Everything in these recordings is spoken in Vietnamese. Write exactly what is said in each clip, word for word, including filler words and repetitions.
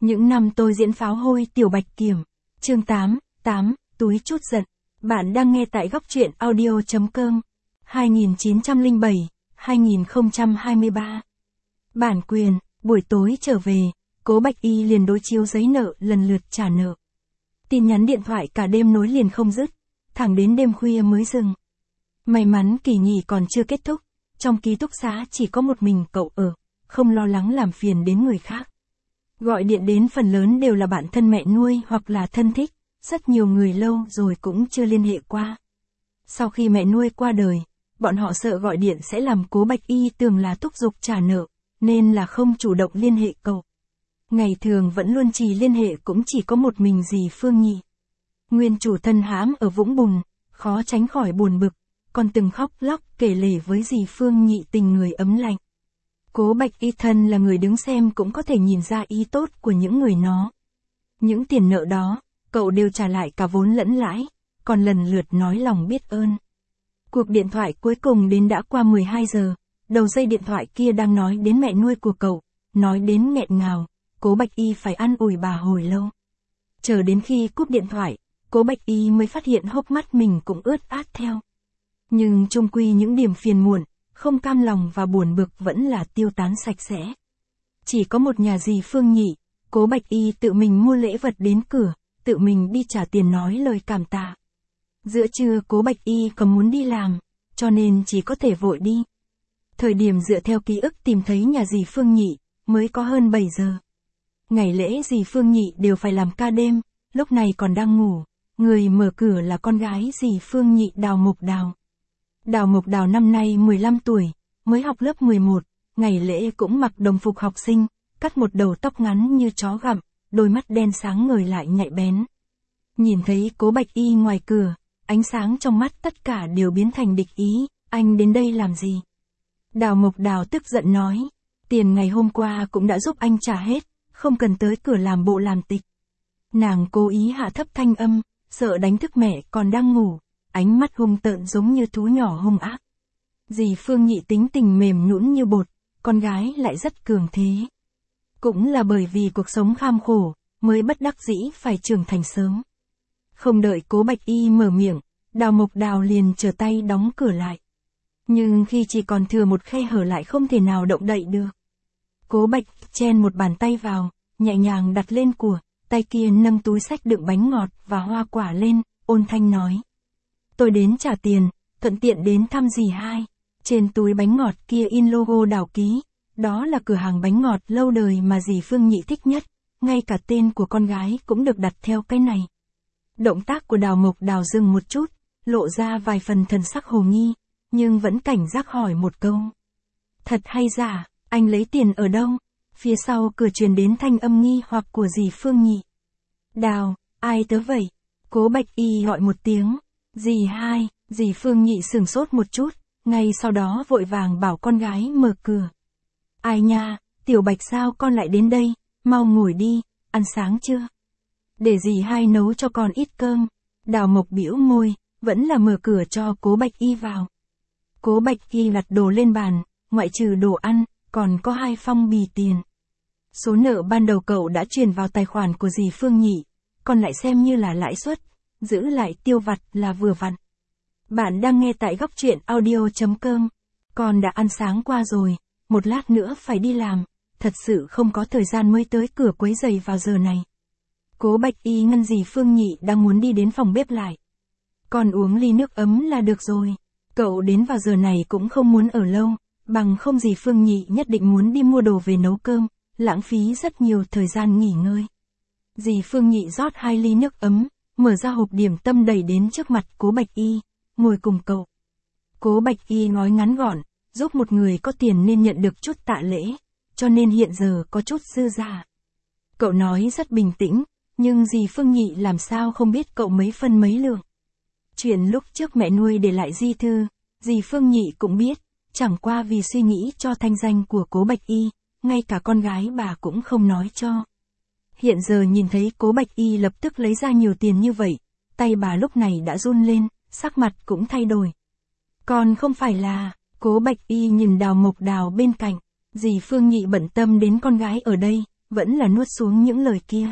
Những năm tôi diễn pháo hôi Tiểu Bạch Kiểm. Chương tám, tám, túi chút giận. Bạn đang nghe tại góc truyện audio.com. hai nghìn chín trăm lẻ bảy, hai nghìn không trăm hai mươi ba. Bản quyền, buổi tối trở về, Cố Bạch Y liền đối chiếu giấy nợ lần lượt trả nợ. Tin nhắn điện thoại cả đêm nối liền không dứt, thẳng đến đêm khuya mới dừng. May mắn kỳ nghỉ còn chưa kết thúc, trong ký túc xá chỉ có một mình cậu ở, không lo lắng làm phiền đến người khác. Gọi điện đến phần lớn đều là bạn thân mẹ nuôi hoặc là thân thích, rất nhiều người lâu rồi cũng chưa liên hệ qua. Sau khi mẹ nuôi qua đời, bọn họ sợ gọi điện sẽ làm Cố Bạch Y tưởng là thúc giục trả nợ, nên là không chủ động liên hệ cậu. Ngày thường vẫn luôn trì liên hệ cũng chỉ có một mình dì Phương Nhị. Nguyên chủ thân hãm ở vũng bùn, khó tránh khỏi buồn bực, còn từng khóc lóc kể lể với dì Phương Nhị tình người ấm lạnh. Cố Bạch Y thân là người đứng xem cũng có thể nhìn ra ý tốt của những người nó. Những tiền nợ đó, cậu đều trả lại cả vốn lẫn lãi, còn lần lượt nói lòng biết ơn. Cuộc điện thoại cuối cùng đến đã qua mười hai giờ, đầu dây điện thoại kia đang nói đến mẹ nuôi của cậu, nói đến nghẹn ngào, Cố Bạch Y phải ăn ủi bà hồi lâu. Chờ đến khi cúp điện thoại, Cố Bạch Y mới phát hiện hốc mắt mình cũng ướt át theo. Nhưng chung quy những điểm phiền muộn, không cam lòng và buồn bực vẫn là tiêu tán sạch sẽ. Chỉ có một nhà dì Phương Nhị, Cố Bạch Y tự mình mua lễ vật đến cửa, tự mình đi trả tiền nói lời cảm tạ. Giữa trưa Cố Bạch Y còn muốn đi làm, cho nên chỉ có thể vội đi. Thời điểm dựa theo ký ức tìm thấy nhà dì Phương Nhị, mới có hơn bảy giờ. Ngày lễ dì Phương Nhị đều phải làm ca đêm, lúc này còn đang ngủ, người mở cửa là con gái dì Phương Nhị Đào Mộc Đào. Đào Mộc Đào năm nay mười lăm tuổi, mới học lớp mười một, ngày lễ cũng mặc đồng phục học sinh, cắt một đầu tóc ngắn như chó gặm, đôi mắt đen sáng ngời lại nhạy bén. Nhìn thấy Cố Bạch Y ngoài cửa, ánh sáng trong mắt tất cả đều biến thành địch ý, anh đến đây làm gì? Đào Mộc Đào tức giận nói, tiền ngày hôm qua cũng đã giúp anh trả hết, không cần tới cửa làm bộ làm tịch. Nàng cố ý hạ thấp thanh âm, sợ đánh thức mẹ còn đang ngủ, ánh mắt hung tợn giống như thú nhỏ hung ác. Dì Phương Nhị tính tình mềm nhũn như bột, con gái lại rất cường thế. Cũng là bởi vì cuộc sống kham khổ, mới bất đắc dĩ phải trưởng thành sớm. Không đợi Cố Bạch Y mở miệng, Đào Mộc Đào liền trở tay đóng cửa lại. Nhưng khi chỉ còn thừa một khe hở lại không thể nào động đậy được. Cố Bạch chen một bàn tay vào, nhẹ nhàng đặt lên của, tay kia nâng túi xách đựng bánh ngọt và hoa quả lên, ôn thanh nói. Tôi đến trả tiền, thuận tiện đến thăm dì hai. Trên túi bánh ngọt kia in logo Đào ký, đó là cửa hàng bánh ngọt lâu đời mà dì Phương Nhị thích nhất, ngay cả tên của con gái cũng được đặt theo cái này. Động tác của Đào Mộc Đào dừng một chút, lộ ra vài phần thần sắc hồ nghi, nhưng vẫn cảnh giác hỏi một câu. Thật hay giả, anh lấy tiền ở đâu? Phía sau cửa truyền đến thanh âm nghi hoặc của dì Phương Nhị. Đào, ai tớ vậy? Cố Bạch Y gọi một tiếng. Dì hai, dì Phương Nhị sửng sốt một chút, ngay sau đó vội vàng bảo con gái mở cửa. Ai nha, Tiểu Bạch sao con lại đến đây, mau ngồi đi, ăn sáng chưa? Để dì hai nấu cho con ít cơm. Đào Mộc bĩu môi, vẫn là mở cửa cho Cố Bạch Y vào. Cố Bạch Y đặt đồ lên bàn, ngoại trừ đồ ăn, còn có hai phong bì tiền. Số nợ ban đầu cậu đã chuyển vào tài khoản của dì Phương Nhị, còn lại xem như là lãi suất, giữ lại tiêu vặt là vừa vặn. Bạn đang nghe tại góc truyện audio.com. Con đã ăn sáng qua rồi, một lát nữa phải đi làm, thật sự không có thời gian mới tới cửa quấy rầy vào giờ này. Cố Bạch Y ngăn dì Phương Nhị đang muốn đi đến phòng bếp lại. Con uống ly nước ấm là được rồi, cậu đến vào giờ này cũng không muốn ở lâu, bằng không dì Phương Nhị nhất định muốn đi mua đồ về nấu cơm, lãng phí rất nhiều thời gian nghỉ ngơi. Dì Phương Nhị rót hai ly nước ấm, mở ra hộp điểm tâm đẩy đến trước mặt Cố Bạch Y, ngồi cùng cậu. Cố Bạch Y nói ngắn gọn, giúp một người có tiền nên nhận được chút tạ lễ, cho nên hiện giờ có chút dư giả. Cậu nói rất bình tĩnh, nhưng dì Phương Nhị làm sao không biết cậu mấy phân mấy lượng. Chuyện lúc trước mẹ nuôi để lại di thư, dì Phương Nhị cũng biết, chẳng qua vì suy nghĩ cho thanh danh của Cố Bạch Y, ngay cả con gái bà cũng không nói cho. Hiện giờ nhìn thấy Cố Bạch Y lập tức lấy ra nhiều tiền như vậy, tay bà lúc này đã run lên, sắc mặt cũng thay đổi. Còn không phải là, Cố Bạch Y nhìn Đào Mộc Đào bên cạnh, dì Phương Nhị bận tâm đến con gái ở đây, vẫn là nuốt xuống những lời kia.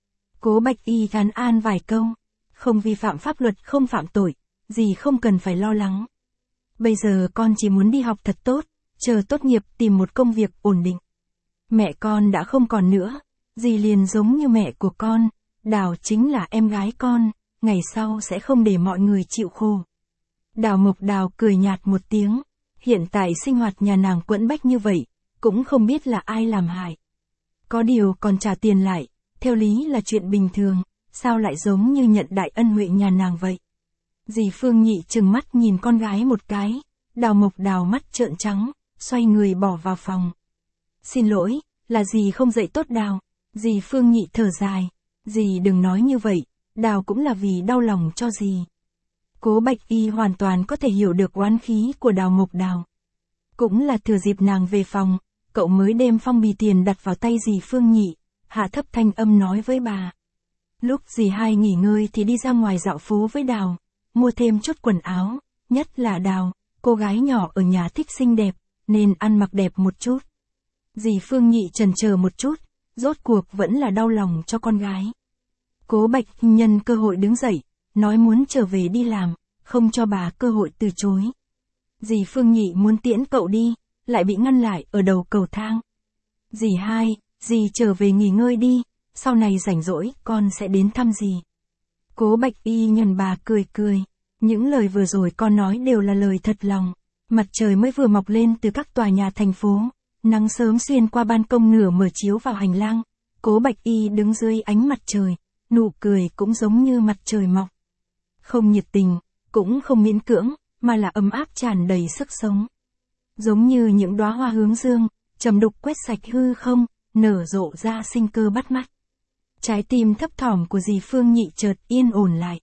Cố Bạch Y thán an vài câu, không vi phạm pháp luật, không phạm tội, dì không cần phải lo lắng. Bây giờ con chỉ muốn đi học thật tốt, chờ tốt nghiệp tìm một công việc ổn định. Mẹ con đã không còn nữa, dì liền giống như mẹ của con, Đào chính là em gái con, ngày sau sẽ không để mọi người chịu khổ. Đào Mộc Đào cười nhạt một tiếng, hiện tại sinh hoạt nhà nàng quẫn bách như vậy, cũng không biết là ai làm hại. Có điều còn trả tiền lại, theo lý là chuyện bình thường, sao lại giống như nhận đại ân huệ nhà nàng vậy. Dì Phương Nhị trừng mắt nhìn con gái một cái, Đào Mộc Đào mắt trợn trắng, xoay người bỏ vào phòng. Xin lỗi, là dì không dạy tốt Đào. Dì Phương Nhị thở dài, dì đừng nói như vậy, Đào cũng là vì đau lòng cho dì. Cố Bạch Y hoàn toàn có thể hiểu được oán khí của Đào Mộc Đào. Cũng là thừa dịp nàng về phòng, cậu mới đem phong bì tiền đặt vào tay dì Phương Nhị, hạ thấp thanh âm nói với bà. Lúc dì hai nghỉ ngơi thì đi ra ngoài dạo phố với Đào, mua thêm chút quần áo, nhất là Đào, cô gái nhỏ ở nhà thích xinh đẹp, nên ăn mặc đẹp một chút. Dì Phương Nhị chần chờ một chút, rốt cuộc vẫn là đau lòng cho con gái. Cố Bạch nhân cơ hội đứng dậy, nói muốn trở về đi làm, không cho bà cơ hội từ chối. Dì Phương Nhị muốn tiễn cậu đi, lại bị ngăn lại ở đầu cầu thang. Dì hai, dì trở về nghỉ ngơi đi, sau này rảnh rỗi con sẽ đến thăm dì. Cố Bạch Y nhìn bà cười cười, những lời vừa rồi con nói đều là lời thật lòng. Mặt trời mới vừa mọc lên từ các tòa nhà thành phố, nắng sớm xuyên qua ban công nửa mở chiếu vào hành lang. Cố Bạch Y đứng dưới ánh mặt trời, nụ cười cũng giống như mặt trời mọc. Không nhiệt tình, cũng không miễn cưỡng, mà là ấm áp tràn đầy sức sống. Giống như những đóa hoa hướng dương, trầm đục quét sạch hư không, nở rộ ra sinh cơ bắt mắt. Trái tim thấp thỏm của dì Phương Nhị chợt yên ổn lại.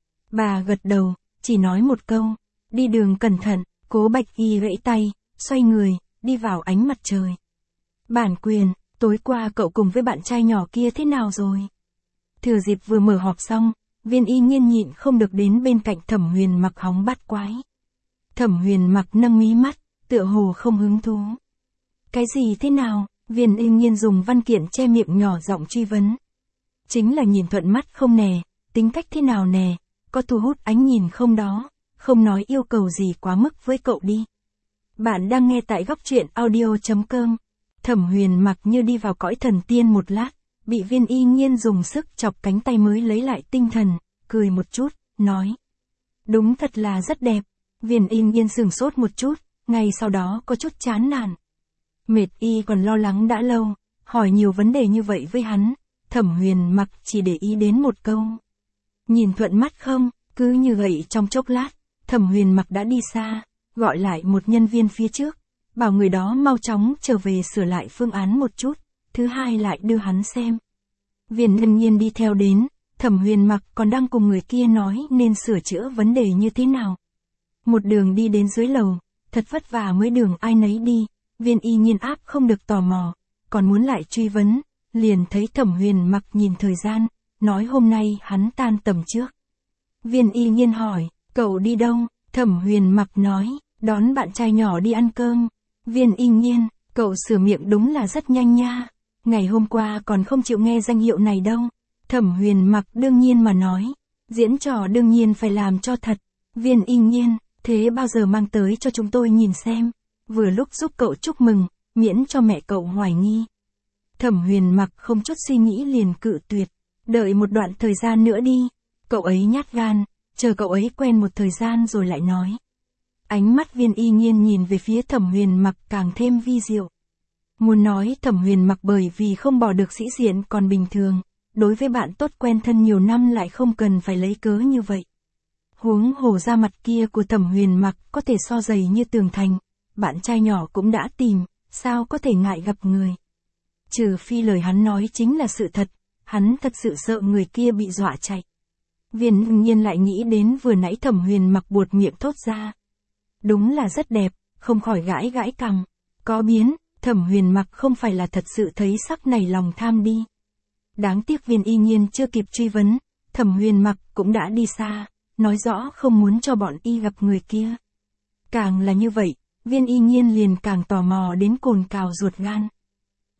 Bà gật đầu, chỉ nói một câu, đi đường cẩn thận. Cố Bạch Y gãy tay, xoay người, đi vào ánh mặt trời. Bản Quyền, tối qua cậu cùng với bạn trai nhỏ kia thế nào rồi? Thừa dịp vừa mở họp xong, Viên Y Nhiên nhịn không được đến bên cạnh Thẩm Huyền Mặc hóng bắt quái. Thẩm Huyền Mặc nâng mí mắt, tựa hồ không hứng thú. Cái gì thế nào? Viên Y Nhiên dùng văn kiện che miệng nhỏ giọng truy vấn. Chính là nhìn thuận mắt không nè, tính cách thế nào nè, có thu hút ánh nhìn không đó, không nói yêu cầu gì quá mức với cậu đi. Bạn đang nghe tại góc truyện audio chấm com. Thẩm Huyền Mặc như đi vào cõi thần tiên một lát, bị Viên Y Nhiên dùng sức chọc cánh tay mới lấy lại tinh thần, cười một chút, nói. Đúng thật là rất đẹp. Viên Y Nhiên sửng sốt một chút, ngay sau đó có chút chán nản. Mệt y còn lo lắng đã lâu, hỏi nhiều vấn đề như vậy với hắn, Thẩm Huyền Mặc chỉ để ý đến một câu. Nhìn thuận mắt không? Cứ như vậy trong chốc lát, Thẩm Huyền Mặc đã đi xa, gọi lại một nhân viên phía trước, bảo người đó mau chóng trở về sửa lại phương án một chút, thứ hai lại đưa hắn xem. Viên Hân Nhiên đi theo đến, Thẩm Huyền Mặc còn đang cùng người kia nói nên sửa chữa vấn đề như thế nào. Một đường đi đến dưới lầu, thật vất vả mới đường ai nấy đi, Viên Y Nhiên áp không được tò mò, còn muốn lại truy vấn, liền thấy Thẩm Huyền Mặc nhìn thời gian, nói hôm nay hắn tan tầm trước. Viên Y Nhiên hỏi, cậu đi đâu? Thẩm Huyền Mặc nói, đón bạn trai nhỏ đi ăn cơm. Viên Y Nhiên, cậu sửa miệng đúng là rất nhanh nha. Ngày hôm qua còn không chịu nghe danh hiệu này đâu. Thẩm Huyền Mặc đương nhiên mà nói, diễn trò đương nhiên phải làm cho thật. Viên Y Nhiên, thế bao giờ mang tới cho chúng tôi nhìn xem. Vừa lúc giúp cậu chúc mừng, miễn cho mẹ cậu hoài nghi. Thẩm Huyền Mặc không chút suy nghĩ liền cự tuyệt, đợi một đoạn thời gian nữa đi. Cậu ấy nhát gan, chờ cậu ấy quen một thời gian rồi lại nói. Ánh mắt Viên Y Nhiên nhìn về phía Thẩm Huyền Mặc càng thêm vi diệu. Muốn nói Thẩm Huyền Mặc bởi vì không bỏ được sĩ diện còn bình thường, đối với bạn tốt quen thân nhiều năm lại không cần phải lấy cớ như vậy. Huống hồ da mặt kia của Thẩm Huyền Mặc có thể so dày như tường thành, bạn trai nhỏ cũng đã tìm, sao có thể ngại gặp người. Trừ phi lời hắn nói chính là sự thật, hắn thật sự sợ người kia bị dọa chạy. Viên Hưng Nhiên lại nghĩ đến vừa nãy Thẩm Huyền Mặc buột miệng thốt ra. Đúng là rất đẹp, không khỏi gãi gãi cằm. Có biến, Thẩm Huyền Mặc không phải là thật sự thấy sắc này lòng tham đi. Đáng tiếc Viên Y Nhiên chưa kịp truy vấn, Thẩm Huyền Mặc cũng đã đi xa, nói rõ không muốn cho bọn y gặp người kia. Càng là như vậy, Viên Y Nhiên liền càng tò mò đến cồn cào ruột gan.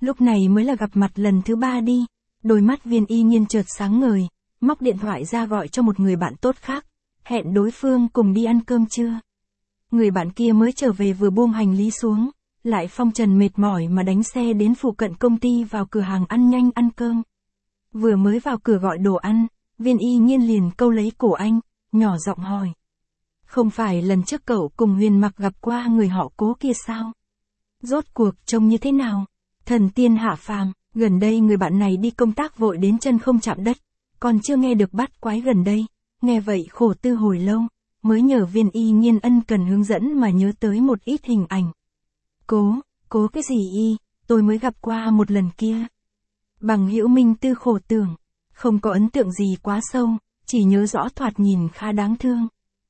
Lúc này mới là gặp mặt lần thứ ba đi. Đôi mắt Viên Y Nhiên chợt sáng ngời, móc điện thoại ra gọi cho một người bạn tốt khác, hẹn đối phương cùng đi ăn cơm trưa. Người bạn kia mới trở về vừa buông hành lý xuống, lại phong trần mệt mỏi mà đánh xe đến phụ cận công ty vào cửa hàng ăn nhanh ăn cơm. Vừa mới vào cửa gọi đồ ăn, Viên Y Nhiên liền câu lấy cổ anh, nhỏ giọng hỏi. Không phải lần trước cậu cùng Huyền Mặc gặp qua người họ Cố kia sao? Rốt cuộc trông như thế nào? Thần tiên hạ phàm, gần đây người bạn này đi công tác vội đến chân không chạm đất, còn chưa nghe được bắt quái gần đây, nghe vậy khổ tư hồi lâu, mới nhờ Viên Y Nhiên ân cần hướng dẫn mà nhớ tới một ít hình ảnh. Cố, cố cái gì y, tôi mới gặp qua một lần kia. Bằng hữu Minh Tư khổ tưởng, không có ấn tượng gì quá sâu, chỉ nhớ rõ thoạt nhìn khá đáng thương.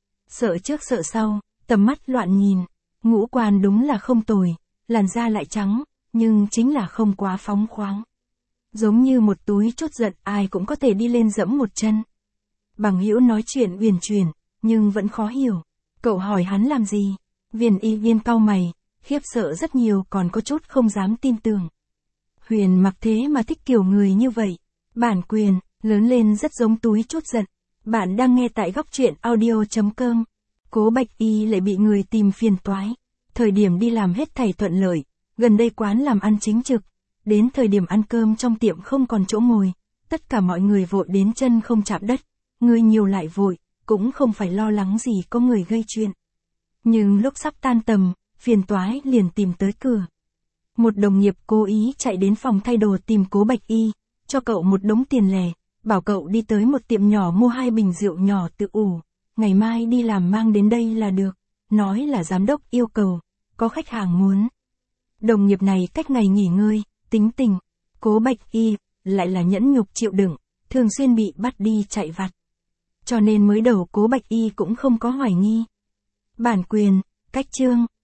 Sợ trước sợ sau, tầm mắt loạn nhìn, ngũ quan đúng là không tồi, làn da lại trắng, nhưng chính là không quá phóng khoáng. Giống như một túi chốt giận ai cũng có thể đi lên dẫm một chân. Bằng hữu nói chuyện uyển chuyển, nhưng vẫn khó hiểu. Cậu hỏi hắn làm gì? Viên Y Nhiên cau mày, khiếp sợ rất nhiều còn có chút không dám tin tưởng. Huyền Mặc thế mà thích kiểu người như vậy. Bản quyền, lớn lên rất giống túi chốt giận. Bạn đang nghe tại góc truyện audio chấm com. Cố Bạch Y lại bị người tìm phiền toái. Thời điểm đi làm hết thảy thuận lợi, gần đây quán làm ăn chính trực. Đến thời điểm ăn cơm trong tiệm không còn chỗ ngồi, tất cả mọi người vội đến chân không chạm đất. Người nhiều lại vội, cũng không phải lo lắng gì có người gây chuyện. Nhưng lúc sắp tan tầm, phiền toái liền tìm tới cửa. Một đồng nghiệp cố ý chạy đến phòng thay đồ tìm Cố Bạch Y, cho cậu một đống tiền lẻ, bảo cậu đi tới một tiệm nhỏ mua hai bình rượu nhỏ tự ủ, ngày mai đi làm mang đến đây là được, nói là giám đốc yêu cầu, có khách hàng muốn. Đồng nghiệp này cách ngày nghỉ ngơi, tính tình, Cố Bạch Y, lại là nhẫn nhục chịu đựng, thường xuyên bị bắt đi chạy vặt. Cho nên mới đầu Cố Bạch Y cũng không có hoài nghi. Bản quyền, cách chương,